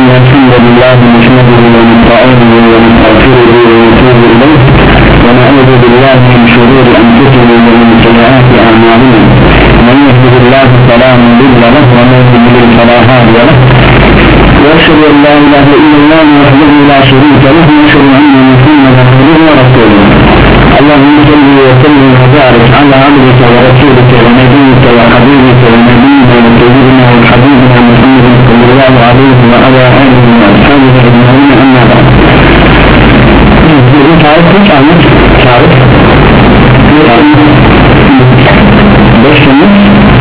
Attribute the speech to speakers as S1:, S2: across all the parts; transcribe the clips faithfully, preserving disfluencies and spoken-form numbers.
S1: إن الحمد لله نحمده ونستعينه ونستغفره ونتوب إليه ونعوذ بالله من شرور أنفسنا ومن سيئات أعمالنا من يهده الله فلا مضل له ومن يضلل فلا هادي له وأشهد أن لا إله إلا الله وحده لا شريك له وأشهد أن محمدا عبده ورسوله اللهم صل وسلم وبارك على عبدك ورسولك ونبيك وحبيبك ونبينا وسيدنا وحبيبنا محمد صلى الله عليه وعلى آله وأصحابه أجمعين أما بعد. Bugün tarih kaç Ahmet? Tarih beş Temmuz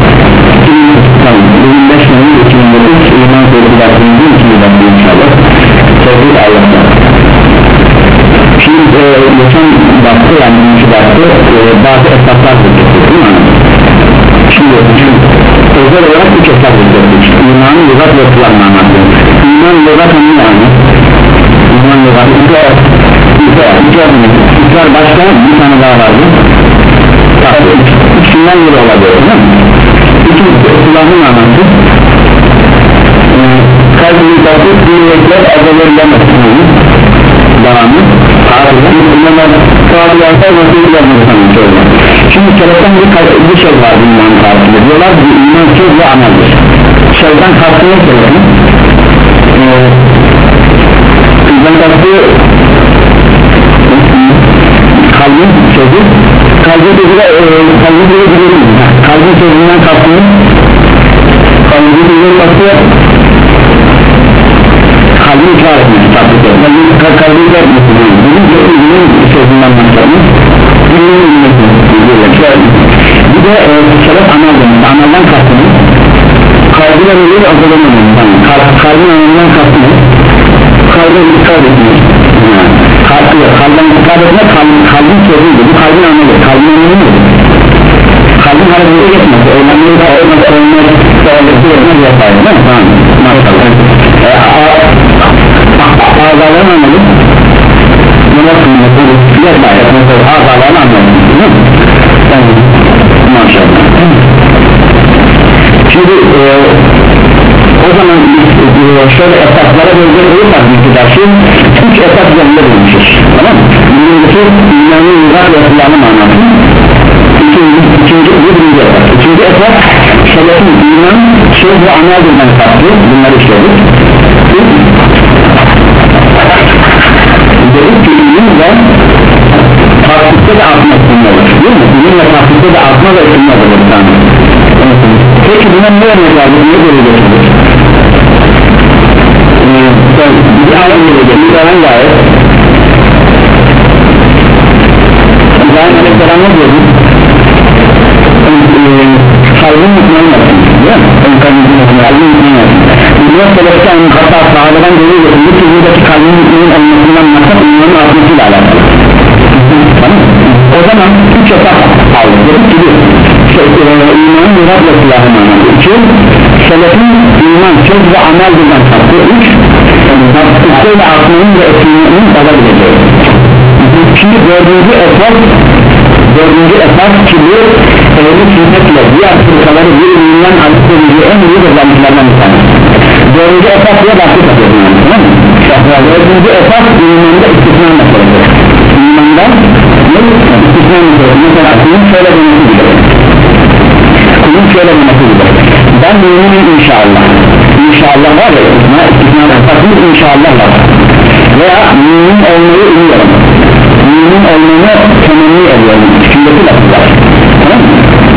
S1: bugün beş Temmuz iki bin dokuz İman Tevkilatı'nın iki bin dokuz inşallah Tevkil Allah'ta. Şimdi e, geçen baktı yani birinci baktı e, bazı esaslar bulacaktık değil mi? Şimdi özel olarak üç esas bulacaktık. İmanın lügat ve kullanma anlattı. İman lügat hangi yani? İman lügat İkrar İkrar başka bir tane daha vardı. İkisinden biri olabilir değil mi? İki kullanma anlattı. Kalbi lügatı dinleyiciler azalırlamasın devamı şimdi seleften bir, bir şey var iman tarifinde diyorlar ki iman söz ve ameldir. Sözden kastı ne selefin? Sözden kastı kalbin sözü kalbin sözü de kalbin sözü biliyorsunuz kalbin sözünden kastı kalbin sözünden kastı kalbini ikrar etmesi tatlık etmesi kalbini ikrar etmesi bizim gözümüzün sözünden başlarımız bir de e, şeref amel demek amelden kastımız kalbine ölür azalamadım kalbin amelden kastımız kalbine ikrar etmesi kalbine ikrar etmek kalbin sözüydü bu kalbin ameli kalbin ameli mi? Kalbin harekete geçmesi önemli de olmak olmak sağlıklı olmak yapar değil mi? Tamam ağzalarını anladık buna kıymetli yapar ağzalarını anladık maşallah şimdi e, o zaman e, şöyle esaslara bölge olursak miktarşı üç esas üzerinde bulmuşuz tamam mı? birincisi imanın yıllar ve kullanım anlatı ikinci, ikinci, birinci esas ikinci esas selefin iman söz ve amelden farklı bunları işledik dedik ki ilimle taktikte de artma üstünde olur değil mi? İlimle taktikte de artma ve üstünde olur peki buna ne örnek var? Ne görecektir? bir ayet görecek bir ayet gayet İbrahim Aleyhisselam ne diyordu? kalbin mutmain yapsın değil mi? kalbin mutmain yapsın İbrahim Aleyhisselam'ın hatta sahabeden geliyor bu ki buradaki kalbin mutmain olmasından maksat imanın artmasıyla alakalı tamam mı? O zaman üç esas aldı dedik ki imanın murat ve silahın anlamı iki selefin iman söz ve amel birden farklı üç taktikle artmanın ve eksilmenin olabileceği şimdi dördüncü esas dördüncü esas ki bu ehli sünnetle diğer fırkaları birbirinden ayırt edildiği en büyük özelliklerden bir tanesi dördüncü esas diye bahsi takıyorum yani tamam mı? dördüncü esas imanda istisna meselesi imanda ne? istisna meselesi mesela kulun şöyle demesi gibi kulun şöyle demesi gibi ben müminim inşallah inşallah var ya istisna istisna esasımız inşallah var veya mümin olmayı umuyorum mümin olmayı temenni ediyorum şimdiki lafızlar tamam mı?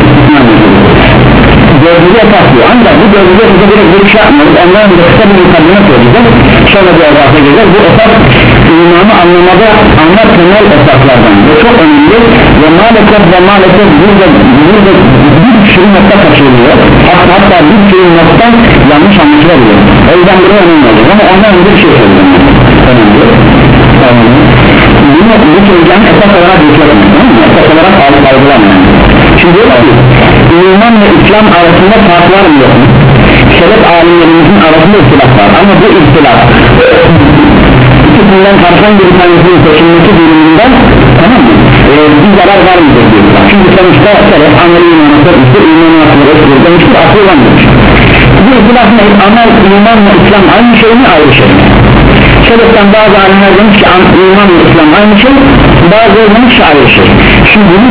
S1: Dördüncü esas diyor ancak bu dördüncü esas'a direkt bir şey yapmıyoruz onların bir kısa bir mukaddime söyleyeceğiz sonra bir esasa geleceğiz bu esas imanı anlamada ana temel esaslardan ve çok önemli ve maalesef ve maalesef burada, burada bir sürü nokta kaçırılıyor hatta, hatta bir sürü nokta yanlış anlaşılabiliyor o yüzden buraya önemli olacak ama ondan önce bir şey söyleyeceğim önemli önemli bunu bu söyleyeceğim esas olarak yüklemek esas olarak alıp algılamayın şimdi diyorlar ki iman ve İslam arasında fark var mı yok mu? Selef alimlerimizin arasında ihtilaf var ama bu ihtilaf ikisinden karşılan bir tanesinin seçilmesi durumunda tamam mı? Ee, bir zarar var mıdır diyorlar çünkü sonuçta selef ameli imanı sormuştur imanı asılır etkilir demiştir asıl olandır Bu ihtilaf ne? Amel, iman ve İslam aynı şey mi, ayrı şey mi? Şereften bazı alimler demiş ki iman ve İslam aynı şey, bazıları demiş ki ayrı şey. Şimdi bunun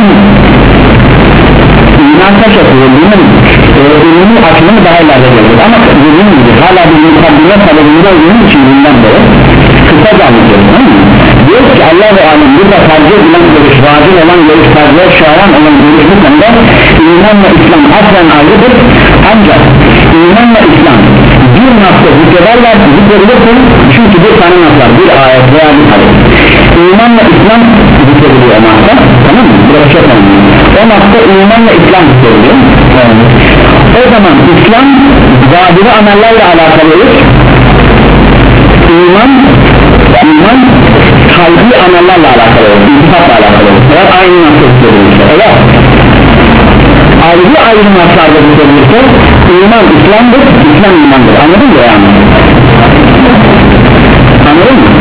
S1: iman taş yapıyor, bunun e, ürünün açılımı daha ileride gelir ama dediğim gibi hala bir mukaddime talebinde olduğum için bundan dolayı kısaca anlatıyorum, değil mi? Diyor ki Allah-u Alem burada tercih edilen görüş, vacil olan görüş, tercih şayan olan görüş bu konuda iman ve İslam aslen ayrıdır, ancak iman ve İslam bir nafta zikrederler, zikredilirse çünkü bir tane naflar, bir ayet veya bir hadis, iman ve İslam zikrediliyor o nafta, tamam mı? Burası çok önemli. O nafta iman ve İslam zikrediliyor. O zaman İslam zahiri amellerle alakalıdır, iman iman kalbi amellerle alakalıdır, intifatla alakalıdır. Eğer aynı nafta zikredilirse, eğer ayrı ayrı naflarda zikredilirse iman İslam'dır, İslam imandır. Anladın mı yani? Anladın mı?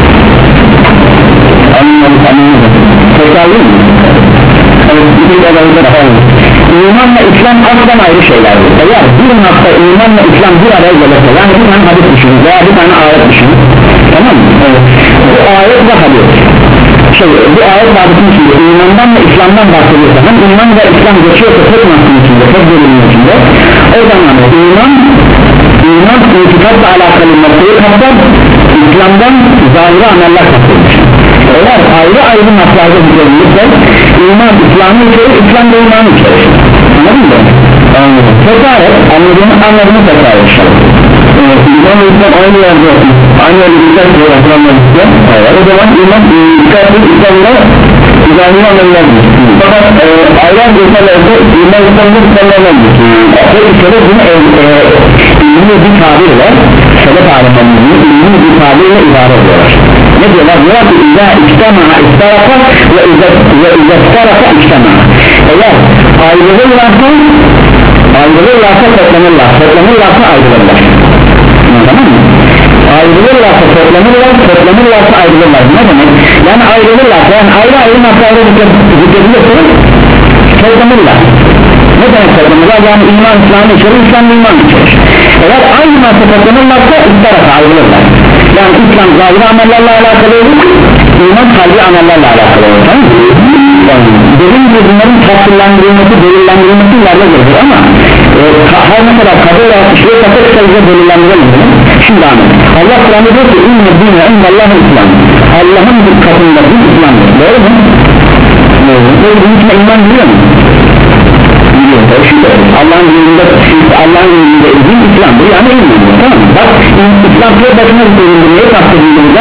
S1: Anladım, anladım. Tekrarlayayım mı? Evet, bir de bakalım. İman ve İslam aslen ayrı şeylerdir. Eğer bir nafta iman ve İslam bir araya gelirse, yani bir tane hadis düşünün veya bir tane ayet düşünün, tamam mı? Evet. Bu ayet ve hadis şey, bu ayet ve hadisin içinde imandan ve İslam'dan bahsediyorsa, hem iman ve İslam geçiyorsa tek nafsın içinde, tek bölümün içinde, o zaman iman iman itikadla alakalı noktayı kapsar, İslam'dan zahiri ameller kapsarmış. Eğer ayrı ayrı naflarda zikredilirse iman İslam'ı içerir, İslam da imanı içerir. Anladın mı? Anladım. Tekrar et, anladığını anladığını tekrar et. İman ve İslam aynı yerde aynı yerde güzel bir yapılanlar istiyor. O zaman iman İslam'ın İslam'da zahiri amellerdir. Fakat aylar geçerlerde iman İslam'da İslam'lardır. Peki şöyle bunu ilmi bir tabir var, sebep alemlerinin ilmi bir tabirle ibare ediyorlar. Ne diyorlar? Diyorlar ki İzâ içtema'a istaraka ve izâ istaraka içtema'a. Eğer ayrılırlarsa ayrılırlarsa toplanırlar, toplanırlarsa ayrılırlar. Tamam mı? Ayrılırlarsa toplanırlar, toplanırlarsa ayrılırlar. Ne demek? Yani ayrılırlarsa, yani ayrı ayrı naftaları zikredilirse toplanırlar. Ne demek toplanırlar? Yani iman İslam'ı içerir, İslam iman içerir. Eğer aynı nafta toplanırlarsa istaraka ayrılırlar. Yani İslam zahiri amellerle alakalı olur, iman kalbi amellerle alakalı olur, tamam mı? Dediğim gibi bunların tafsirlendirilmesi, delillendirilmesi ileride gelir ama e, her ne kadar kabul etmişliği fakat kısaca delillendirelim. Şimdi anladım. Allah Kur'an'da diyor ki İnne dîne indallâhu İslam. Allah'ın bir katında bir İslam'dır. Doğru mu? Doğru. Bunun içine iman biliyor mu? Biliyor. Allah'ın dininde Allah'ın dininde din İslam'dır, yani imandır, tamam mı? Bak İslam tek başına zikredildi, neye kastedildiğinde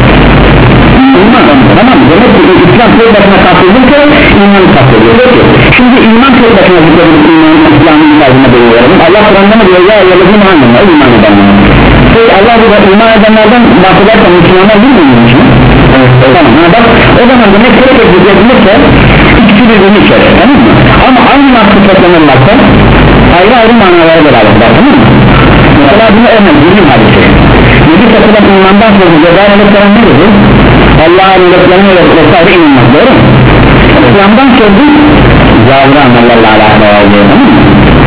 S1: iman, tamam mı? Demek ki İslam tek başına kastedilirse imanı kastediyor. Peki şimdi iman tek başına zikredilip imanın İslam'ın ifadına dönüyorum. Allah Kur'an'da mı diyor ya yalnız iman edenler, iman edenler. Peki Allah burada iman edenlerden bahsederken Müslümanlar değil mi için? Evet, tamam. Ha, bak o zaman demek tek tek zikredilirse ikisi birbirini içerir, tamam mı? Ama aynı nasıl toplanırlarsa ayrı ayrı manalara beraberler, tamam mı? Mesela bunu örnek bir hadisi. Yedi takılan imandan sonra Cebrail Aleyhisselam ne dedi? Allah'a milletlerine vesaire inanmak, doğru mu? İslam'dan sonra zahiri amellerle alakalı oluyor, tamam mı?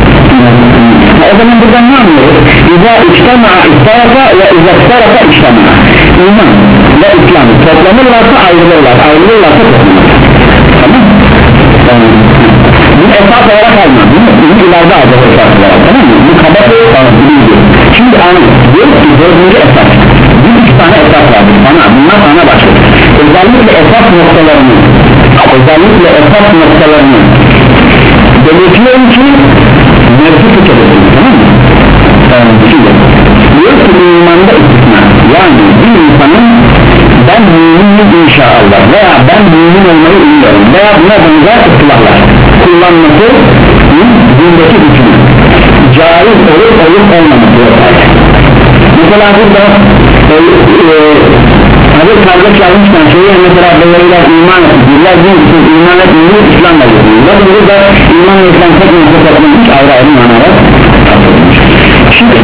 S1: O zaman buradan ne anlıyoruz? İza içtema'a istarafa ve iza istarafa içtema'a. İman ve İslam toplanırlarsa ayrılırlar, ayrılırlarsa toplanırlar. Tamam mı? Tamam. Bu esas olarak almam, bunu ileride alacak esas olarak, tamam mı? Bu kabar bilgi. Şimdi anlıyoruz, diyor ki dördüncü esas. Bir iki tane esas vardır, sana, bunlar sana başlıyor. Özellikle esas noktalarını, özellikle esas noktalarını belirtiyorum ki mevcut tutuyorsun, tamam mı? Tamam, şimdi diyor ki imanda istisna, yani bir insanın ben müminim inşallah veya ben mümin olmayı umuyorum veya buna benzer ıslahlar kullanması dindeki hükmü caiz olup olup olmaması yok. Mesela burada e, e, Hazır kardeş yazmışken şöyle mesela belirler iman etmişler, din için iman etmiyor, İslam'la yapıyor. Bakın burada iman ve İslam tek nokta toplamış ayrı ayrı manalar kapatılmış. Şimdi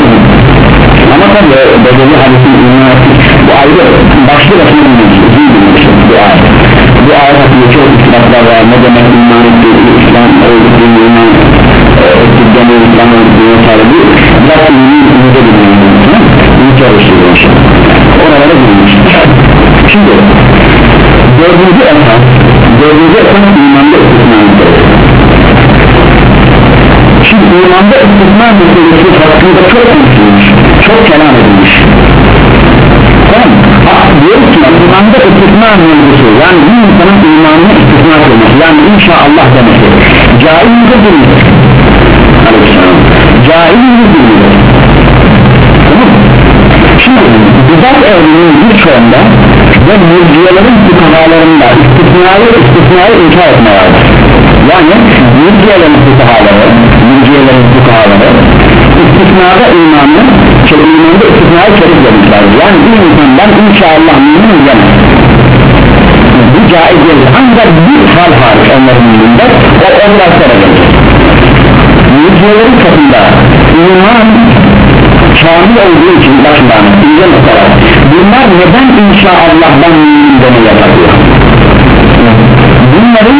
S1: ama tabi belirli hadisin iman etmiş, bu ayrı başlı başına bilmiş, bu ayet. Bu ayet hakkında çok ispatlar var, ne demek iman ettiği, İslam öldüğü iman ettiği bu İslam'ın talebi biraz ünlü ünlüde bilmiyorum bunu çalıştırıyor oralara girmiş. Şimdi dördüncü esas dördüncü esas imanda istisnamdır. Şimdi imanda istisna meselesi hakkında çok konuşulmuş, çok kelam edilmiş. Tamam, diyoruz ki imanda istisna mevzusu, yani bir insanın imanını istisna kılması, yani inşallah demesi caiz midir değil midir? Caiz midir değil midir? Tamam. Şimdi bidat ehlinin birçoğunda ve mürciyelerin fukahalarında istisnayı istisnayı inkar etme vardır. Yani mürciyelerin fukahaları mürciyelerin fukahaları istisnada imanı imanında istisnayı şerif demişlerdir. Yani bir insandan inşallah mümin demez, bu caiz değil, ancak bir hal hariç onların dilinde o onlarlara gelir. Mürciyelerin katında iman şamil olduğu için başından ince mesela bunlar neden inşaallah'dan mümin demeye yapıyor? Bunların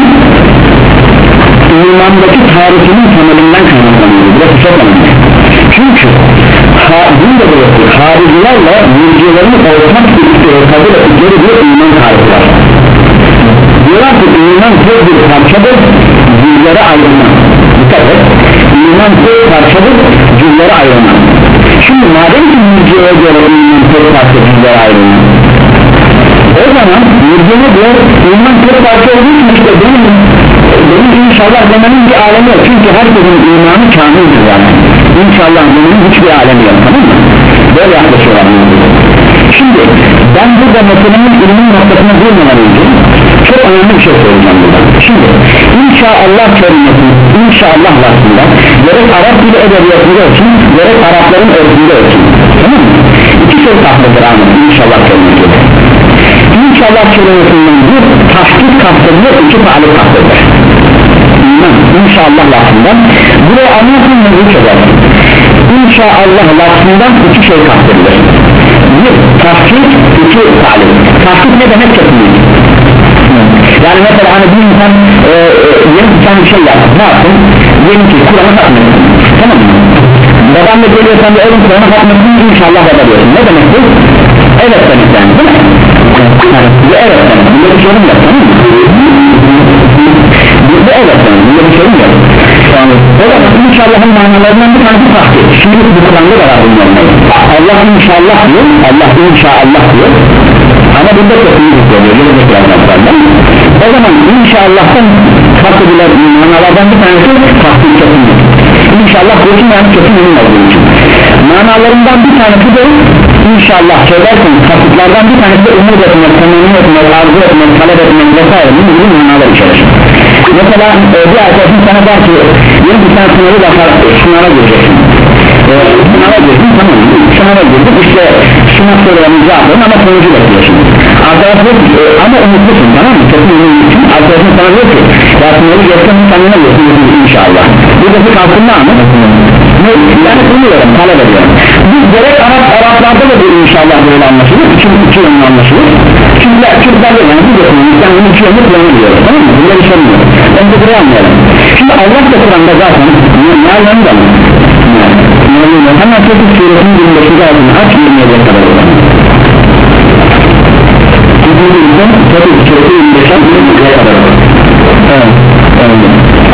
S1: imandaki tarifinin temelinden kaynaklanıyor. Burası çok önemli. Çünkü burada burası haricilerle mürciyelerin ortak kabul ettikleri bir iman tarifi var. Diyorlar ki iman tek bir parçadır, cüzlere ayrılmaz. Dikkat et, iman tek parçadır, cüzlere ayrılmaz. Şimdi madem ki mürciyeye göre iman tek parça, cüzlere ayrılmaz, o zaman mürciyeye göre iman tek parça olduğu için işte benim benim inşallah demenin bir alemi yok, çünkü herkesin imanı kamildir yani. İnşallah demenin hiçbir alemi yok, tamam mı? Böyle yaklaşıyorlar. Şimdi ben burada meselenin ilmin noktasına girmeden önce çok önemli bir şey söyleyeceğim burada. Şimdi inşallah kelimesi inşallah lafında gerek Arap dili edebiyatında olsun, gerek Arapların örgünde olsun, tamam mı? İki şey tahtadır anladım inşallah kelimesi. İnşallah kelimesinden bir tahkik kastedilir, iki talip kastedilir. İnşallah lafından buraya anlatın mı hiç eder? İnşallah lafından iki şey kastedilir. Bir tahkik, iki talip. Tahkik ne demek kesinlik? Yani mesela hani bir insan e, e, yeni bir tane bir şey yaptı, ne yaptın? Diyelim ki Kur'an'ı hatmetsin, tamam mı? Babam da geliyor, sen de oğlum Kur'an'ı hatmetsin, inşallah baba diyorsun. Ne demek bu? Evet demek yani, değil mi? Yani, bu evet demek, bunda bir sorun yok, tamam mı? Bu, bu evet demek, bunda bir sorun yok. Yani, o da inşallah'ın manalarından bir tanesi tahkik. Şimdi bu Kur'an'da da var bunların. Allah inşallah diyor, Allah inşallah diyor. Ama burada kesinlik oluyor, gelecek yazmaklarla. O zaman inşallah'tan kastedilen manalardan bir tanesi tahkik kesinlik. İnşallah diyorsun yani kesin emin olduğu için. Manalarından bir tanesi de inşallah söylerken tahkiklerden bir tanesi de umut etmek, temenni etmek, arzu etmek, talep etmek vesaire bu gibi manalar içerir. Mesela e, bir arkadaşın sana der ki yeni bir tane sınavı bakar, sınava gireceksin. E, sınava girdin, tamam mı? Sınava girdin, işte sınav sorularını cevapladın ama sonucu bekliyorsun. Arkadaşlar e, ama umutlusun, tamam mı? Kesin umutlusun. Arkadaşın sana diyor ki ya sınavı geçsen kendine geçsin inşallah. Buradaki kalkınma mı? Yani umuyorum, talep ediyorum. Biz gerek Arap, Araplarda da bir inşallah böyle anlaşılır, iki, iki yönlü anlaşılır. Çünkü Türkler'de yani bir yapımız, yani bunu iki yönlü planı diyoruz, tamam mı? Burada bir şey yok. Ben de buraya anlayalım. Şimdi Allah da Kur'an'da zaten nereden de mı? Hemen Fetih Suresinin yirmi beşinci ayetini aç, yirmi yediye kadar olan. Fetih Suresi yirmi beşinci ayetine kadar olan. Evet, evet.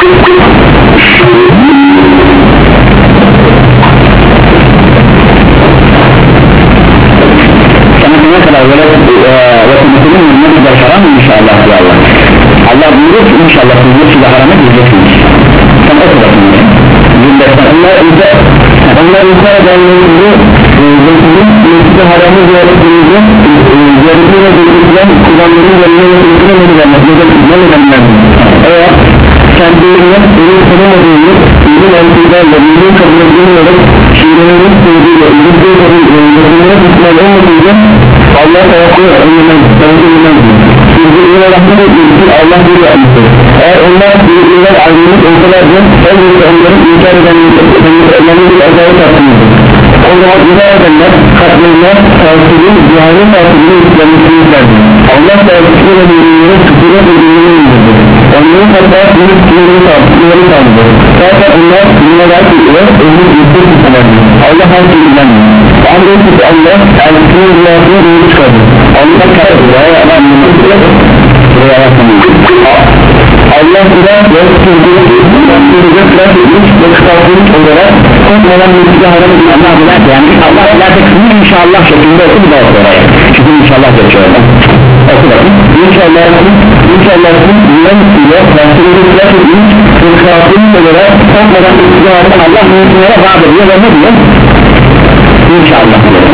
S1: Sanatına kadar böyle vatandaşının yirmi kadar haram inşallah diyor Allah. Allah buyuruyor ki inşallah sizi size harama gireceksiniz. Sen o kadar dinleyin. Allah ise Allah ise edenlerinizi Resulün mescid-i haramı ziyaretlerinizi ziyaretini ve ziyaretlen kullanların yerine yönetimlemediler eğer kendilerinden ürün tanımadığını ürün altıylarla ürün kabul edilmeyerek şiirlerinin sevdiğiyle ürünlerin ürünlerine tutmalı olmadığıyla Allah ayakları önlemez tanıdığından birbirine rahmet etmektir Allah bir yapmıştır. Eğer onlar birbirinden ayrılmış olsalardı elbette onların inkar edenlerin bir azabı tatlıydı. O zaman inkar edenler katlarına tavsiyenin ziyaret tavsiyenin yüklenmişsinizlerdi. Allah tavsiyenin ve birbirine küfürü ve birbirine indirdi. onun hatta büyük büyük büyük kaldı zaten onlar dünyada tutuyor özür yüksek tutuyor Allah her şeyi bilenmiyor Allah'ın tutu Allah elçinin dünyasını büyük çıkardı Allah karar buraya adamını tutuyor buraya adamını Allah biraz ve sürdürüp sürdürüp ve kısaltılık olarak olmadan mülkü haram Allah bilir yani Allah ileride kısmı inşallah şeklinde okul da oraya çünkü inşallah geçiyor oku bakın inşallah inşallah dünya ile sürdürüp ve kısaltılık olarak olmadan mülkü haram Allah mülkülere vaat ediyor ve ne diyor inşallah diyor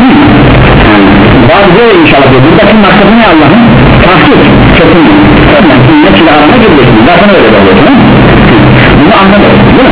S1: vaat ediyor inşallah diyor buradaki maksadı ne Allah'ın tahkik kesin yani sünnet ile arana gireceksiniz zaten öyle oluyor bunu anladınız değil mi?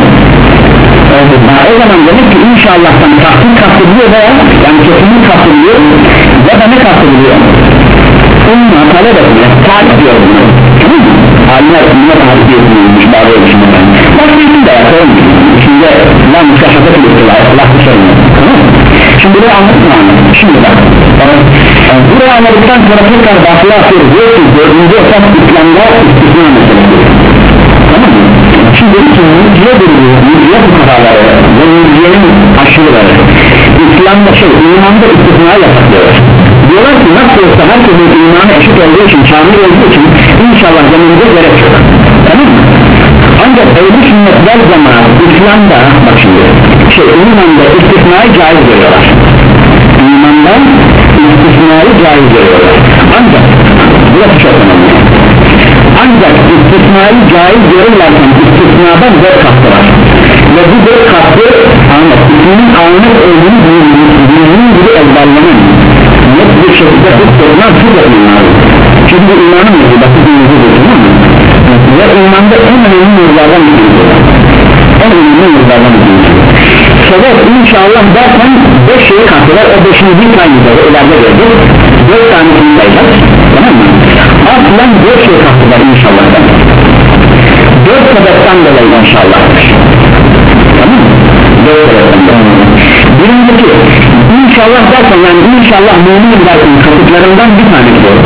S1: Ha, o zaman demek ki inşallah'tan tahkik kastediliyor veya yani kesinlik kastediliyor ya da ne kastediliyor? Umma talep etmeye talep diyor bunu tamam mı? Alimler umma talep ediyormuş bazı ölçümler başka için de yapalım içinde la müşahşata kılıktılar Allah dışarına tamam mı? Şimdi burayı anlatın anlatın şimdi bak yani burayı anladıktan sonra tekrar bahsede atıyoruz diyor ki dördüncü esas İslam'da istisna meselesi tamam mı? Şimdi ki müziğe bölüyor müziğe bu kararları ve müziğenin aşırıları İslam'da şey imanda istisna yasaklıyor diyorlar ki nasıl olsa herkesin imanı eşit olduğu için kamil olduğu için inşallah dememize gerek yok tamam mı? Ancak ehl-i sünnetler zaman İslam'da bak şimdi şey imanda istisnayı caiz görüyorlar imandan istisnayı caiz görüyorlar ancak burası çok önemli ancak istisnayı caiz görürlerken istisnadan dört katı var ve bu dört katı anlat isminin anlık olduğunu bildiğinin gibi ezberlemen net bir şekilde tutturmak çok önemli çünkü bu imanın mevzu basit bir mevzu değil mi? Ve imanda en önemli mevzulardan bir mevzu en önemli mevzulardan bir mevzu sebep inşallah derken beş şeyi katılır o beşinci kaynıları ileride gördük dört tanesini sayacağız tamam mı? Aslen dört şey katılır inşallah dört sebepten dolayı inşallah tamam mı? dört sebepten dolayı birincisi inşallah derken yani inşallah mümin derken katıklarından bir tanesi doğru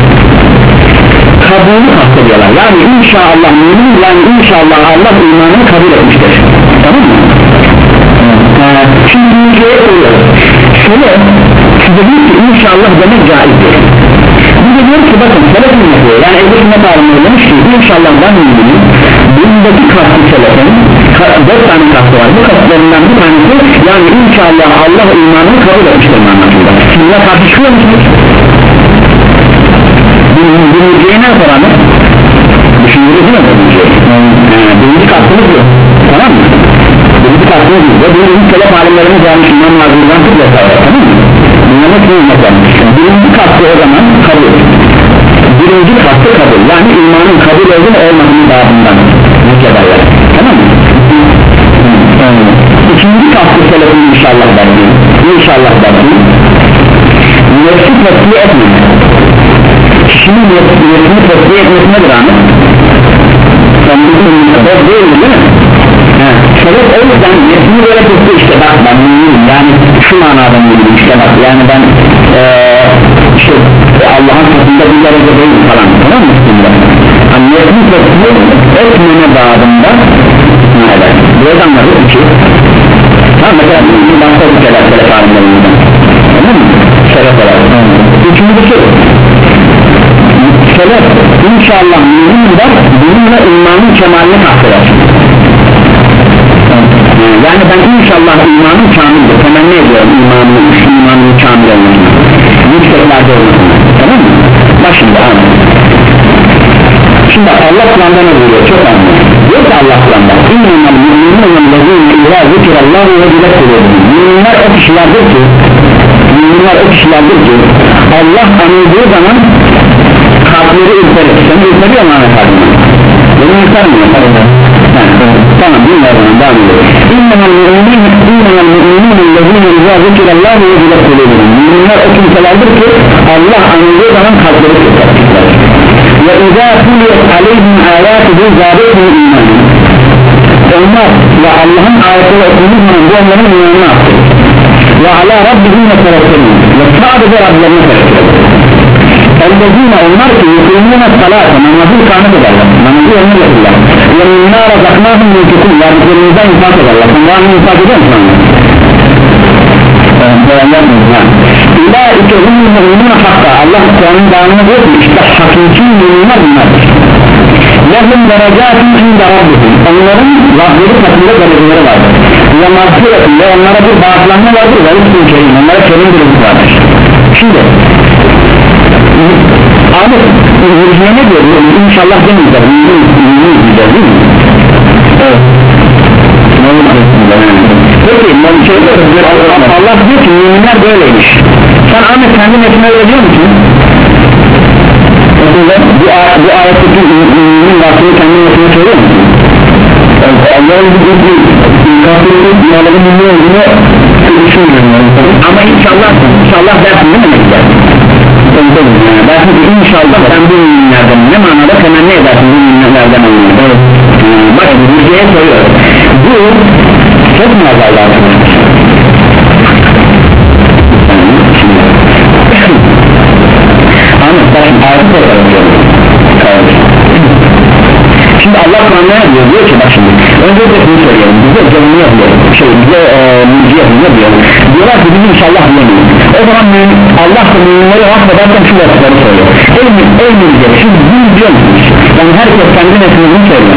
S1: kabulü kastediyorlar yani inşallah mümin yani inşallah Allah imanını kabul etmiştir tamam mı? Şimdi müziğe koyuyoruz şöyle size diyor ki inşallah demek caizdir bir de diyor ki bakın selefin yapıyor yani ehl-i sünnet alimleri demiş ki inşallah ben müminim bundaki kastı selefin dört tane kastı var bu kastlarından bir tanesi yani inşallah Allah imanını kabul etmiştir anlamında şimdi buna tartışıyor musunuz? bu müziğe ne yapar düşündürüz değil mi bu müziğe? birinci kastımız bu tamam mı? birinci kastımız bu ve birinci selef alimlerimiz yani İmam Nazır'dan tut vesaire tamam mı? Bunların kim yapar? Birinci kastı o zaman kabul birinci kastı kabul yani imanın kabul olduğu olmadığını bağımından mükeberler tamam mı? İkinci kastı selefin inşallah derdi inşallah derdi nefsi tesbih etmemek kişinin nefsini tesbih etmesi nedir anı? Sebep değil mi değil mi? Sebep o yüzden nefsini böyle tesbih işte bak ben müminim yani şu manada müminim işte bak yani ben ee, şey Allah'ın katında bir derece değil falan tamam mı? Yani nefsini tesbih etmeme bağında neler? Burada anladık ki tamam mesela bir başka bir şeyler sebep alimlerimizden tamam mı? Sebep olarak üçüncüsü sebep inşallah mümin de bununla imanın kemalini kasteder yani ben inşallah imanın kamildir temenni ediyorum imanın imanın kamil olmasını yükseklerde olmasını tamam mı? bak şimdi anladım şimdi Allah Kur'an'da ne diyor çok anladım diyor ki Allah Kur'an'da İnnemel müminun lezîne ilâ zikirallâhu ve bilek kulubuhum müminler o kişilerdir ki müminler o kişilerdir ki Allah anıldığı zaman kalpleri ürperir seni ürperiyor mu Ahmet abi? beni ürpermiyor tamam bilmiyorum devam ediyor İnnemel müminun lezîne ilâ zikirallâhu ve bilek kulubuhum müminler o kimselerdir ki Allah anıldığı zaman kalpleri ürperir ve izâ tuliyet aleyhim âyâtuhu zâdethum imanı onlar ve Allah'ın ayetleri okunduğu zaman bu onların imanını arttırır ve alâ rabbihim ve tevekkülün ve sadece Rablerine tevekkül ellezine onlar ki yukulmuna salata namazı ikamet ederler, namazı yerine getirirler ve minna razaknahum yunfikun verdiklerimizden infak ederler. Bunların infak eder mi sana? İlaike hummul mu'minun hakka. Allah Kur'an'ın devamına diyor ki işte hakiki müminler bunlardır. Lehum derecatun inde rabbihim. Onların Rableri katında dereceleri vardır ve mağfiretin ve onlara bir bağışlanma vardır ve rızkın kerim, onlara kerim bir rızkı vardır. Şimdi Ahmet Hürriye ne diyor? İnşallah demeyeceğiz, mümin diyeceğiz değil mi? Evet. Peki Allah diyor ki müminler böyleymiş. Sen Ahmet kendi nefsine öyle diyor musun? Bu, bu ayetteki müminin vasfını kendi nefsine söylüyor musun? Allah'ın bir bir kafirlik malının mümin olduğunu düşünmüyorum. Ama inşallah inşallah dersin değil mi nekler? Dersin ki inşallah ben bu müminlerden ne manada temenni edersin bu müminlerden olmayı. Bak bir şeye soruyor. Bu çok mu azaldı arkadaşlar? Ahmet bakın ayeti tekrar ediyorum. Şimdi Allah Kur'an'da ne diyor? Diyor ki bak şimdi önce de bunu söyleyelim, bize canını yapıyor şey bize e, müziği yapıyor diyor diyorlar ki biz inşallah diyemeyiz. O zaman Allah da müminleri affederken şu vasıfları söylüyor. Ey mümin, siz bunu diyor musunuz? Yani herkes kendi nefsini söylüyor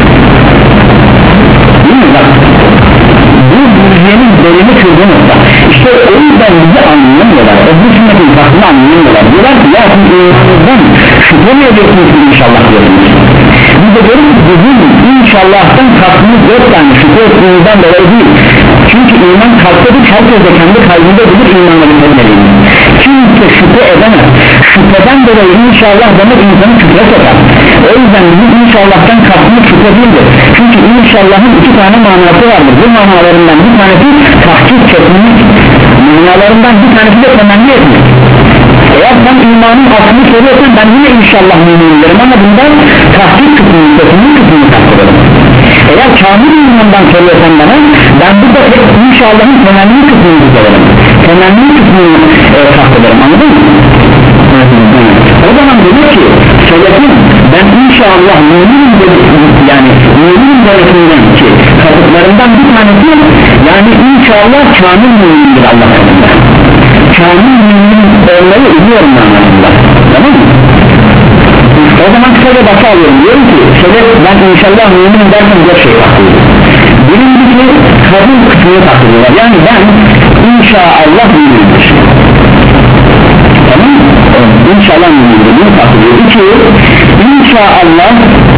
S1: değil mi? Bak bu müziğinin belini kırdığı nokta işte o yüzden bizi anlayamıyorlar, o bu sünnetin farkını anlayamıyorlar. Diyorlar ki ya siz imanınızdan şüphe mi ediyorsunuz ki inşallah diyorsunuz? Biz de diyoruz ki bizim inşallah'tan kalkımız yok, yani şüphe ettiğimizden dolayı değil. Çünkü iman kalktık, herkes de kendi kalbinde bilir imanla bitirmeliyim. Kimse şüphe edemez. Şüpheden dolayı inşallah demek insanı şüphe sokar. O yüzden bizim inşallah'tan kalkımız şüphe değildir. Çünkü inşallah'ın iki tane manası vardır. Bu manalarından bir tanesi tahkik çekmek, manalarından bir tanesi de temenni etmek. Eğer sen imanın aslını soruyorsan ben yine inşallah müminim derim ama bundan tahkik kısmını, sesinin kısmını kastırırım. Eğer kamil imandan soruyorsan bana ben burada hep inşallahın temenni kısmını tutarım, temenni kısmını e, kastırırım, anladın mı? O zaman diyor ki selefin ben inşallah müminim dedim, yani müminim demesinden ki kasıtlarından bir tanesi yani inşallah kamil mümindir Allah katında, kamil mümin olmayı umuyorum anlamında, tamam mı? O zaman kısaca başa alıyorum, diyorum ki selef ben inşallah müminim derken bir şey taklıyorlar. Birincisi kabul kısmını taklıyorlar, yani ben inşallah müminimdir, tamam mı? İnşallah mümindir, bunu taklıyor. İki, inşallah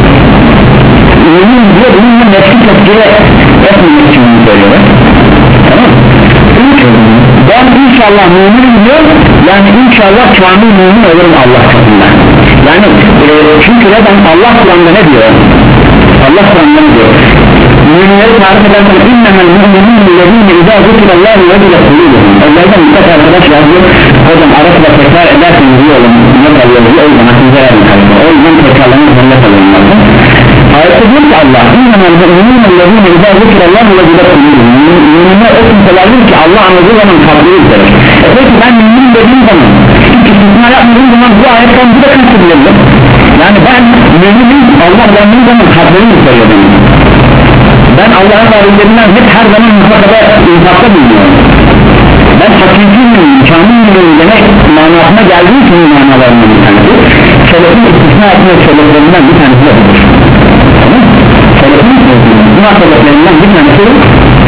S1: mümin diyor, bununla nefsi tepkire etmemek için bunu söylüyorlar, tamam mı? Üç, ben inşallah müminim diyor, yani inşallah kamil mümin olurum Allah katında. Yani e, çünkü neden Allah Kur'an'da ne diyor? Allah Kur'an'da ne diyor? Müminleri tarif ederken innemel müminun lezine izâ zikirallâhu ve bile kulûluhum. Onlardan birkaç arkadaş yazıyor. Hocam arasında tekrar ederseniz iyi olun, ne kalıyor diye, o yüzden aklınıza verin kalıyor. O yüzden tekrarlarını zorla kalıyorlar. Ayette diyor ki Allah innemel müminun lezine izâ zikirallâhu ve bile kulûluhum. Müminler o kimselerdir ki Allah anladığı zaman kalbini izler. E peki ben müminim dediğim zaman hiç istisna yapmadığım zaman bu ayetten bir de kastedilebilir. Yani ben müminim, Allah anladığı zaman kalbini izler benim. Ben Allah'ın varlıklarından hep her zaman mutlaka infakta bulunuyorum. Ben hakiki müminim, kamil müminim demek manasına geldiği için manalarından bir tanesi. Selefin istisna etmek sebeplerinden bir tanesi de budur. Tamam mı? Selefin istisna sebeplerinden bir tanesi budur.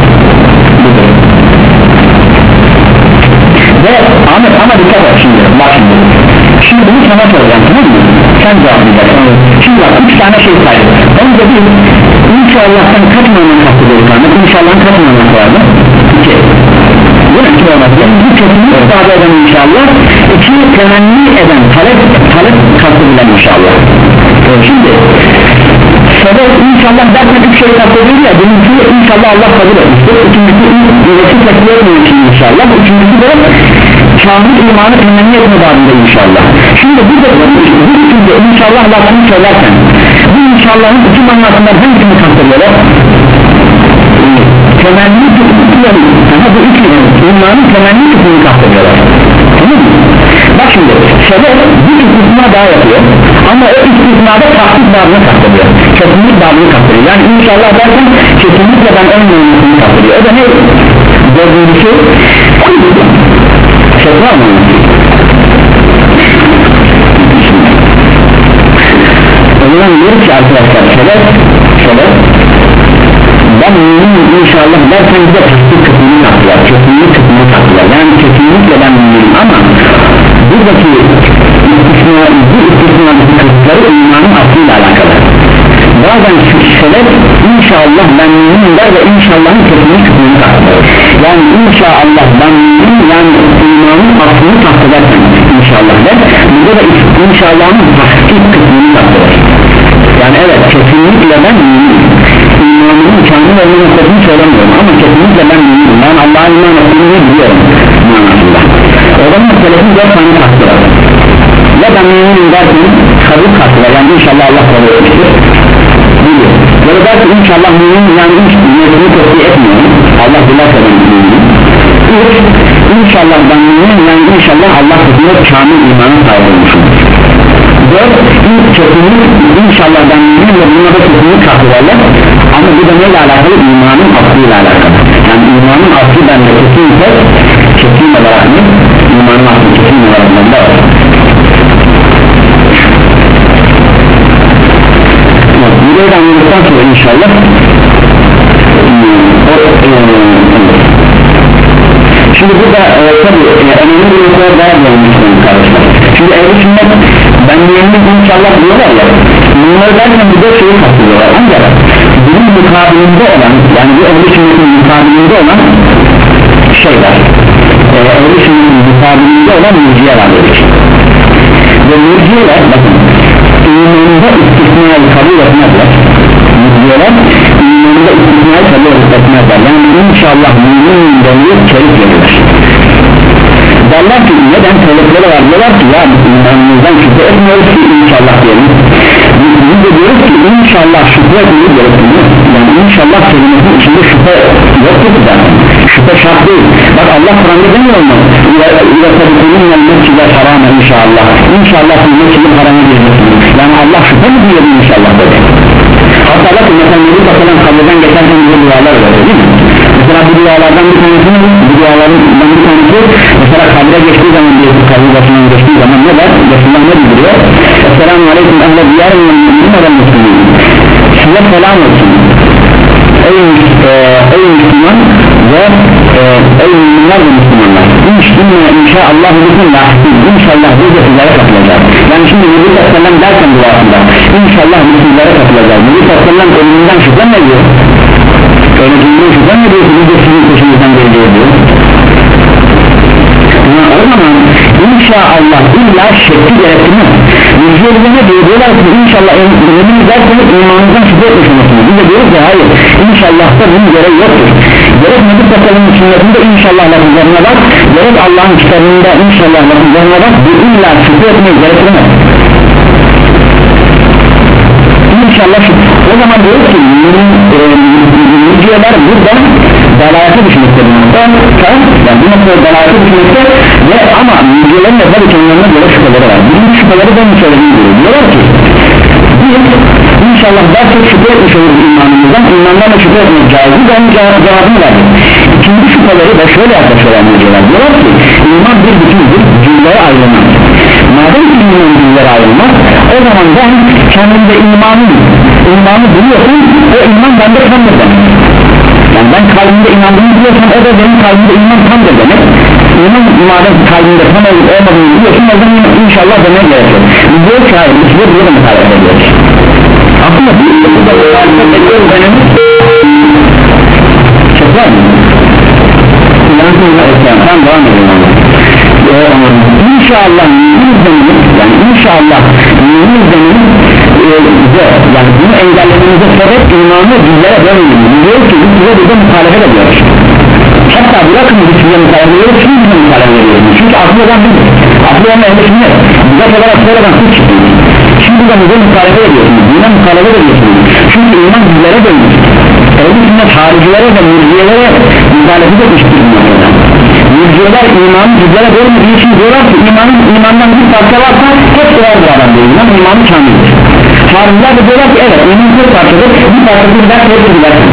S1: Ve Ahmet ama dikkat et şimdi, bak şimdi. Şimdi bunu sana soracağım, tamam mı? Sen cevaplayacaksın. Şimdi bak üç tane şey saydık. Önce bir İnşallah'tan kaç manası kastediyoruz Ahmet? İnşallah'ın kaç manası vardı? İki. Değil mi? İki manası. Bir kesinlik ifade eden inşallah, iki temenni eden, talep, talep kastedilen inşallah. Şimdi sebep inşallah derken üç şey kastediyor ya, birincisi inşallah Allah kabul etmiştir, ikincisi üretsi tekrar etmiyor için inşallah, üçüncüsü de kamil imanı temenni etme bağında inşallah. Şimdi burada bu üçünde inşallah lafını söylerken bu inşallahın iki manasından hangisini kastediyorlar? Temenni kısmını, ama bu iki imanın temenni kısmını kastediyorlar, tamam mı? Bak şimdi sebep bu istisna daha yapıyor ama o istisnada tahsis babını kastediyor, kesinlik babını kastediyor. Yani inşallah derken kesinlikle ben olmamasını kastediyor. O da ne? Dördüncüsü şey var mı? O zaman diyor ki arkadaşlar şöyle şöyle ben müminim inşallah derken bir de tasdik kısmını taktılar, kesinlik kısmını taktılar. Yani kesinlikle ben müminim ama buradaki istisna, bu istisnadaki kısımları imanın aslıyla alakalı. Bazen şöyle inşallah ben müminim der ve inşallahın kesinlik kısmını taktılar. Yani inşallah ben müminim yani imanın aslını taktılarken inşallah der. Burada da inşallahın tasdik kısmını taktılar. Yani evet kesinlikle ben müminim, imanımın kamil olma noktasını söylemiyorum ama kesinlikle ben müminim, ben Allah'a iman ettiğini biliyorum manasında. O zaman meseletin dört tane kastı var. Ya ben müminim derken kabul kastı var, yani inşallah Allah kabul etmiştir biliyor. Ya da derken inşallah müminim yani müminini tesbih etmiyorum, Allah dilerse ben müminim. Üç, inşallah ben müminim yani inşallah Allah katında kamil imanı sahip olmuşum. Dört, kesinlik inşallah ben müminim ve buna da kesinlik kastı varlar. Ama bu da neyle alakalı? İmanın aslıyla alakalı. Yani imanın aslı bende kesinlikle kesin olarak mı? İmanın aslı kesin olarak bende var. Evet, burayı da anladıktan sonra inşallah o, e, şimdi burada e, tabi e, önemli bir noktada daha görmüşsünüz kardeşler. Şimdi ehl-i sünnet ben müminim inşallah diyorlar ya, bunları derken bir de şeyi kastediyorlar ancak bunun mukabilinde olan, yani bu ehl-i sünnetin mukabilinde olan şey var, e, ehl-i sünnetin mukabilinde olan mürciye vardır ve mürciyeler bakın imanında istisnayı kabul etmezler. Mürciyeler imanında istisnayı kabul etmezler, yani inşallah mümin demir çelik verirler. Derler ki neden sebepleri var, diyorlar ki ya imanımızdan şüphe etmiyoruz ki inşallah diyelim. Biz de diyoruz ki inşallah şüphe etmeyi gerektiğini, yani inşallah kelimesinin içinde şüphe yoktur zaten, şüphe şart değil. Bak Allah Kur'an'da demiyor mu? İlâ mescide harama inşallah, inşallah mescidin harama girmesiniz, yani Allah şüphe mi diyor inşallah dedi. Hatta bakın mesela Nebi Bakal'ın kabreden geçerken bize dualar var değil mi? Mesela bu dualardan bir tanesi mi? Bu dualardan bir tanesi mesela kabre geçtiği zaman bir kabri başından geçtiği zaman ne der? Resulullah ne bildiriyor? Esselamu aleyküm ehle diyarın ve mümin ve müslümin. Size selam olsun ey, e, ey Müslüman ve e, ey müminler ve Müslümanlar. İnşallah inşallah bütün lahsiz inşallah biz de sizlere katılacağız. Yani şimdi Nebi Sallam derken duasında inşallah biz sizlere katılacağız. Nebi Sallam ölümünden şüphe mi ediyor? Ölümünden şüphe mi ediyor? Biz de sizin peşinizden geliyor diyor. Yani o zaman inşallah illa şekli gerektirmez. Yüzüyoruz ne diyor? Diyorlar ki inşallah emin derseniz imanınızdan şüphe etmiş olmasınız. Biz de diyoruz ki hayır inşallah'ta bunun gereği yoktur. Gerek Nebi Sallam'ın sünnetinde inşallah lafızlarına bak, gerek Allah'ın kitabında inşallah lafızlarına bak, bu illa şüphe etmeyi gerektirmez. İnşallah şüphe. O zaman diyoruz ki müciyeler burada dalayata düşmekte bu nokta, yani bu noktada dalayata düşmekte ve ama müciyelerin de tabii kendilerine göre şüpheleri var. Birinci şüpheleri ben söylediğim gibi diyorlar ki biz inşallah dersek şüphe etmiş oluruz imanımızdan, imandan da şüphe etmek caiz, ben cevabını verdim. İkinci şüpheleri de şöyle yaklaşıyorlar müciyeler, diyorlar ki iman bir bütündür, cüllere ayrılmaz. Madem ki iman cüllere ayrılmaz, o zaman ben kendimde imanı imanı biliyorsam o iman bende tamdır demek. Yani ben kalbimde inandığımı biliyorsam o da benim kalbimde iman tamdır demek. İman madem kalbimde tam olup olmadığını biliyorsun o zaman inşallah demeye gerekiyor. Biz diyoruz ki hayır, biz de burada mutalep ediyoruz. Aslında bir burada mutalep ediyoruz benim çok var mı? Tam devam edelim. İnşallah mümin zemini, yani inşallah mümin zemini e, yani bunu engellememize sebep imanı bizlere vermeyelim. Diyoruz ki biz size burada muhalefet ediyoruz. Hatta bırakın biz size muhalefet ediyoruz, şimdi bize muhalefet ediyoruz. Çünkü aklı olan biziz. Aklı olan ehlesinde bize olarak sonradan suç çıkıyor. Şimdi de bize muhalefet ediyorsunuz, buna muhalefet ediyorsunuz. Çünkü iman bizlere dönmüş. Ehl-i sünnet haricilere ve mürciyelere muhalefet etmiştir bu noktada. Mürciyeler imanı cüzlere bölmediği için diyorlar ki imanın, imandan bir parça varsa hepsi var bu adam değil, iman imanı kamildir. Hariciler de diyorlar ki evet iman bir parçadır, bir parçadır giderse hepsi gidersin.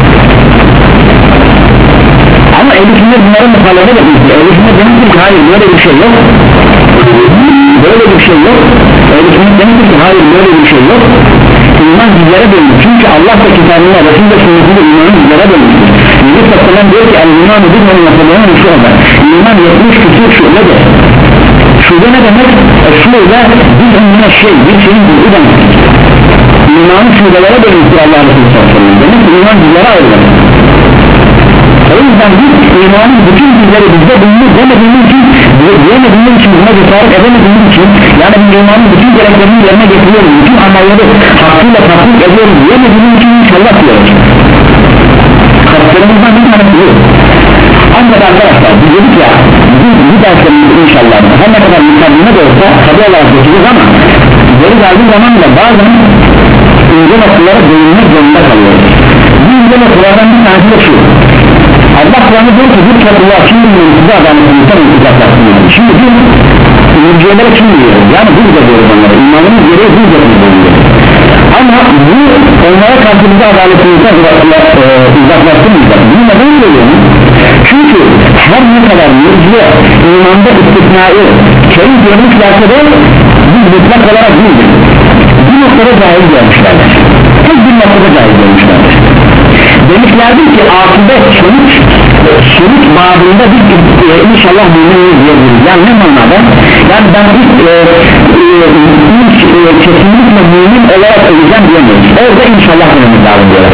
S1: Ama ehl-i sünnet bunların muhalefet etmiştir. Ehl-i sünnet demiştir ki hayır böyle bir şey yok, böyle bir şey yok. Ehl-i sünnet demiştir ki hayır böyle bir şey yok. İman bizlere bölünür çünkü Allah da kitabında Resul ve sünnetinde imanı bizlere bölünür. Yüzük Tassalan diyor ki el-imanı bir onun yapılayan şube, iman yetmiş küsur şubedir. Şube ne demek? E, şube bir ömrüne şey, bir şeyin bilgi demek. İmanı şubelere bölünür Allah Resulü sallallahu aleyhi ve sellem demek ki iman bizlere ayrılır. O yüzden biz imanın bütün bizleri bizde bulunur demediğimiz için, diyemediğimiz için, buna cesaret edemediğimiz için, yani bir imanın bütün gereklerini yerine getiriyoruz, bütün amelleri hakkıyla tatbik ediyoruz diyemediğimiz için inşallah diyoruz. Kaplarımızdan bir tanesi yok. Ancak arkadaşlar biz dedik ya, biz bu derslerimiz inşallah her ne kadar mükemmel de olsa tabi olarak geçeceğiz ama geri geldiği zaman da bazen ince noktalara bölünmek zorunda kalıyoruz. Bu ince noktalardan bir tanesi de şu: Allah Kur'an'ı diyor ki bir topluluğa kim diyor size adaletini uzaklaştırıyor. Şimdi biz mürciyelere kim diyoruz? Yani biz de diyoruz onlara, imanımız gereği biz de diyoruz. Ama bu onlara karşı bize adaletini uzaklaştırmayacak. Bu neden söylüyorum? Çünkü her ne kadar mürciye imanda istisnai kerim görmüşlerse de biz mutlak olarak değildir. Bir noktada cahil görmüşlerdir. Tek bir noktada cahil görmüşlerdir. Demişlerdir ki akıbet sonuç sonuç babında biz e, inşallah müminliği diyebiliriz. Yani ne manada? Yani ben ilk e, e, ilk e, kesinlikle mümin olarak öleceğim diyemeyiz. Orada inşallah dememiz lazım diyorlar.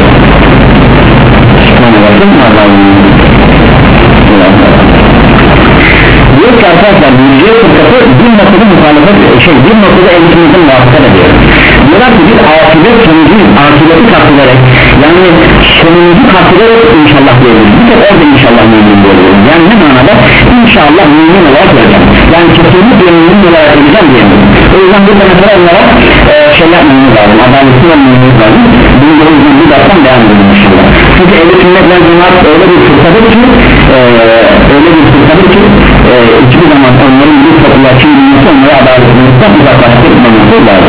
S1: Diyor ki arkadaşlar müziğe fırkatı bir noktada muhalefet şey bir noktada eğitimimizin muhafaza ediyor. Diyorlar ki biz akıbet sonucu akıbeti katlayarak yani sonucu katlayarak inşallah diyoruz. Bir tek orada inşallah mümin diyoruz. Yani ne manada? İnşallah mümin olarak öleceğim. Yani kesinlikle mümin olarak öleceğim diyelim. O yüzden burada mesela onlara e, şey yapmamız lazım. Adaletini olmamız lazım. Bunu da o yüzden bir dakikadan devam edelim inşallah. Çünkü ehl-i sünnetle cemaat öyle bir fırkadır ki e, öyle bir fırkadır ki e, hiçbir zaman onların bir topluluğa kim bilmesi onlara adaletimizden uzaklaştırmaması lazım.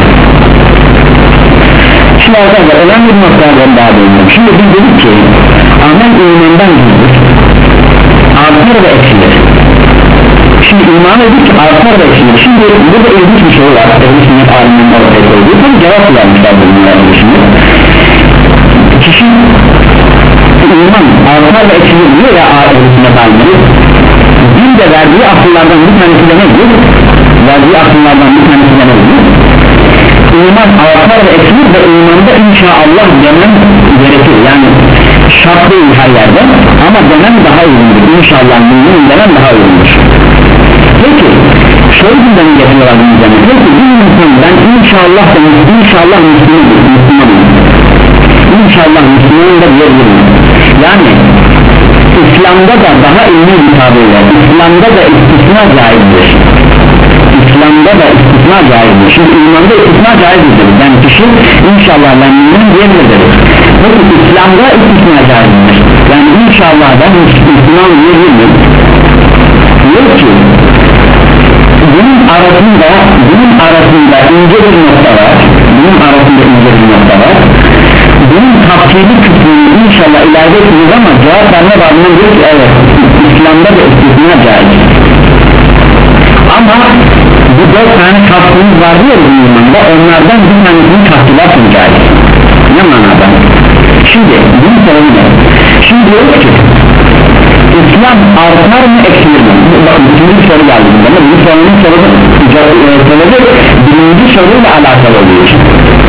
S1: Şimdi arkadaşlar önemli bir noktadan daha dönüyorum. Şimdi biz dedik ki amel imandan gizlidir, artar ve eksilir. Şimdi iman dedik ki artar ve eksilir. Şimdi burada ilginç bir soru var. Ehl-i sünnet aliminin ortaya koyduğu bir cevap vermişler bununla ilgili. Kişi iman artar ve eksilir diyor ya ehl-i sünnet alimleri. Bir de verdiği akıllardan bir tanesi de nedir? Verdiği akıllardan bir tanesi de nedir? İman artar ve eksilir ve imanda inşallah demem gerekir. Yani şart değil her yerde ama demem daha uygundur. İnşallah mümin demem daha uygundur. Peki soru gündemi getiriyorlar bunun üzerine. Peki bir insan ben inşallah demek inşallah Müslümanım. İnşallah Müslümanım da diyebilirim. Yani İslam'da da daha ilmi bir tabirler. İslam'da da istisna caizdir. İslam'da da istisna caizdir. Şimdi imanda istisna caizdir. Yani kişi inşallah ben müminim diyebilir. Peki İslam'da istisna caizdir. Yani inşallah ben Müslüman diyebilirim. Diyor ki bunun arasında bunun arasında ince bir nokta var. Bunun arasında ince bir nokta var. Bunun tafsili kısmını inşallah ileride etmiyoruz ama cevap verme bağımından diyor ki evet İslam'da da istisna caiz. Ama bu dört tane kastımız vardı ya bu imanda, onlardan bir tanesini kastırlarsın caiz. Ne manada? Şimdi bunu sorun ne? Şimdi diyoruz ki İslam artar mı eksilir mi? Bakın ikinci soru geldi burada. Bu sorunun sorusu birinci soruyla alakalı olduğu için.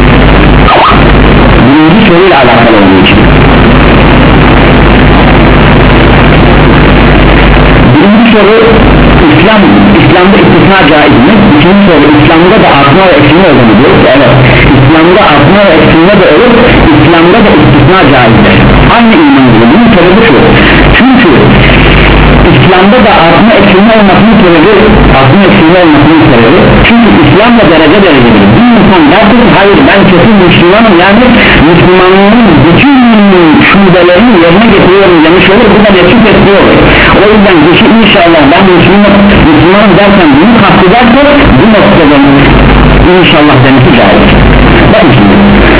S1: Birinci soruyla alakalı olduğu için. Birinci soru İslam, İslam'da istisna caiz mi? İkinci soru İslam'da da artma ve eksilme olur mu diyor? Evet. İslam'da artma ve eksilme de olur. İslam'da da istisna caizdir. Aynı iman gibi. Bunun sebebi şu. Çünkü İslam'da da artma eksilme olmasının sebebi artma eksilme olmasının sebebi çünkü İslam'da derece derecedir. Bir insan derse ki hayır ben kesin Müslümanım, yani Müslümanlığın bütün şubelerini yerine getiriyorum demiş olur, bu da geçip ettiği olur. O yüzden kişi inşallah ben Müslüman, Müslümanım derken bunu kastederse bu noktada inşallah demesi caiz. Bakın şimdi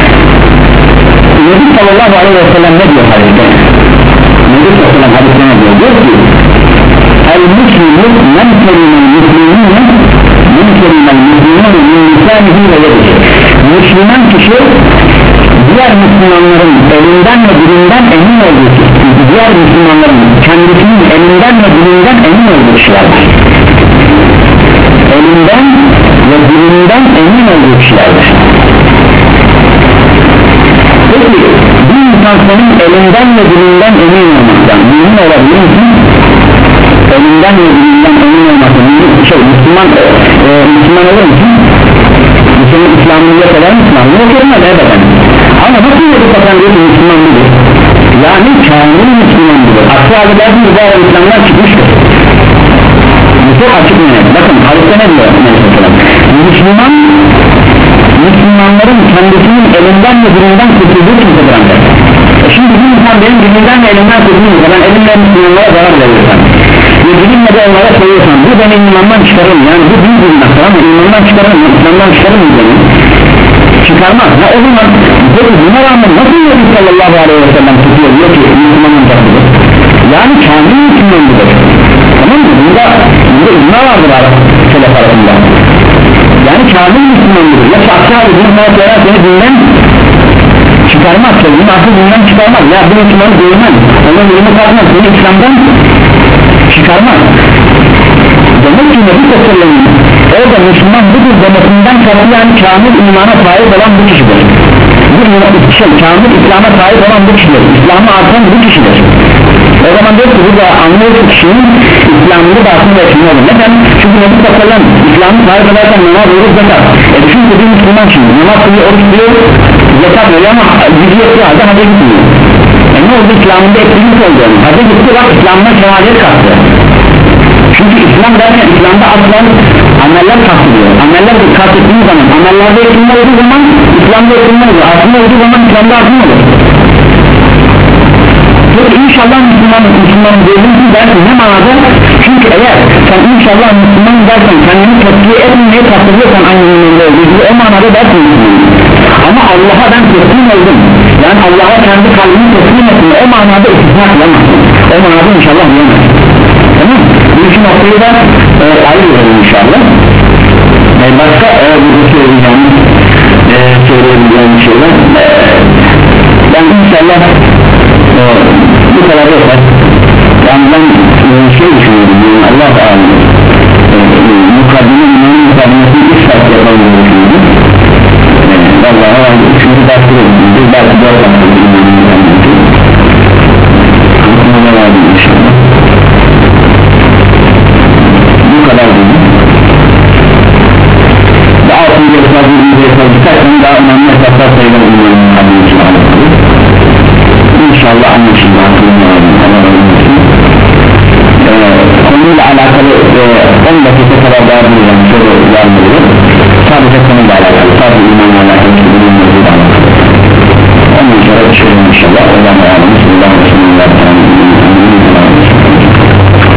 S1: Nebi sallallahu aleyhi ve sellem ne diyor hadiste? Nebi sallallahu aleyhi ve sellem hadiste ne diyor? Diyor ki el-Müslümü men kelimel müslümüne men kelimel müslümüne min lisanihi ve yedihi. Müslüman kişi diğer Müslümanların elinden ve dilinden emin olduğu kişi, diğer Müslümanların kendisinin elinden ve dilinden emin olduğu kişilerdir. Elinden ve dilinden emin olduğu kişilerdir. Peki bir insan senin elinden ve dilinden emin olmaktan emin olabilir misin? Elinden ve dilinden emin olmaktan şey, Müslüman, e, Müslüman olur musun? Senin İslam'ını kadar Müslüman yok olmaz elbette. Ama nasıl yapıp bakan diyor ki Müslüman budur? Yani kamil Müslüman budur. Aksi halde dersin ki bu arada İslam'dan çıkmıştır. Bu çok açık mı? Bakın hadiste ne diyor? Müslüman Müslümanların kendisinin elinden ve dilinden kurtulduğu kimsedir ancak. E şimdi bir insan benim dilimden ve elimden kurtulduğu ben elimle Müslümanlara zarar veriyorsam ve dilimle de onlara söylüyorsam bu beni imandan çıkarır mı? Yani bu büyük bir günah ama imandan çıkarır mı? İslamdan çıkarır mı beni? Çıkarmaz. Ha, o zaman peki buna rağmen nasıl Nebi sallallahu aleyhi ve sellem tutuyor diyor ki Müslümanın takıdır? Yani kamil Müslüman budur. Tamam mı? Bunda, bunda icma vardır Arap selef arasında. Yani kamil Müslüman budur. Ya şahsiyeli bunu hayatlara seni dinden çıkarmaz. Bunu asıl dinden çıkarmaz. Ya bu Müslümanı değmez. Onun yeni kalmaz. Seni İslam'dan çıkarmaz. Demek ki Nebi sallallahu orada Müslüman budur demesinden sonra yani kamil imana sahip olan bu kişidir. Bu şey, kamil İslam'a sahip olan bu kişidir. İslam'a artan bu kişidir. O zaman diyor ki burada anlıyoruz kişinin İslam'ını da aslında etkili olur. Neden? Çünkü Nebi sallallahu İslam'ı sahip ederken namaz olur zekat. E çünkü bir Müslüman şimdi namaz kılıyor, oruç kılıyor, zekat veriyor ama gücü yettiği halde hacca gitmiyor. E ne oldu? İslam'ında etkilik oldu. Hacca gitti bak İslam'da şehadet kalktı. Çünkü İslam derken İslam'da aslan ameller kastediyor. Ameller kastettiği zaman amellerde etkili olduğu zaman İslam'da etkili olur. Aslında olduğu zaman İslam'da aslında olur. Peki inşallah Müslüman Müslümanın değilsin dersin ne manada? Çünkü eğer sen inşallah Müslüman dersen kendini tepkiye etmeye kastediyorsan aynı manada olduğu gibi o manada dersin Müslüman. Ama Allah'a ben teslim oldum. Yani Allah'a kendi kalbini teslim etsin. O manada istisna kılamazsın. O manada inşallah diyemezsin. Tamam mı? Bu iki noktayı da e, ayrıyorum inşallah. E, başka e, burada söyleyeceğim e, söyleyebileceğim şeyler e, ben inşallah e, bu kadar yeter. Yani ben e, şey düşünüyorum yani Allah da alır e, mukaddime imanın mukaddimesini üç saat yapalım düşünüyorum. E, vallahi ben üçüncü dersi de düşünüyorum. Belki dört dakika imanın mukaddimesi. Aklına vardı inşallah. Bu kadar değil. Daha altıncı esnafı bir esnafı birkaç daha önemli esnaflar sayılır.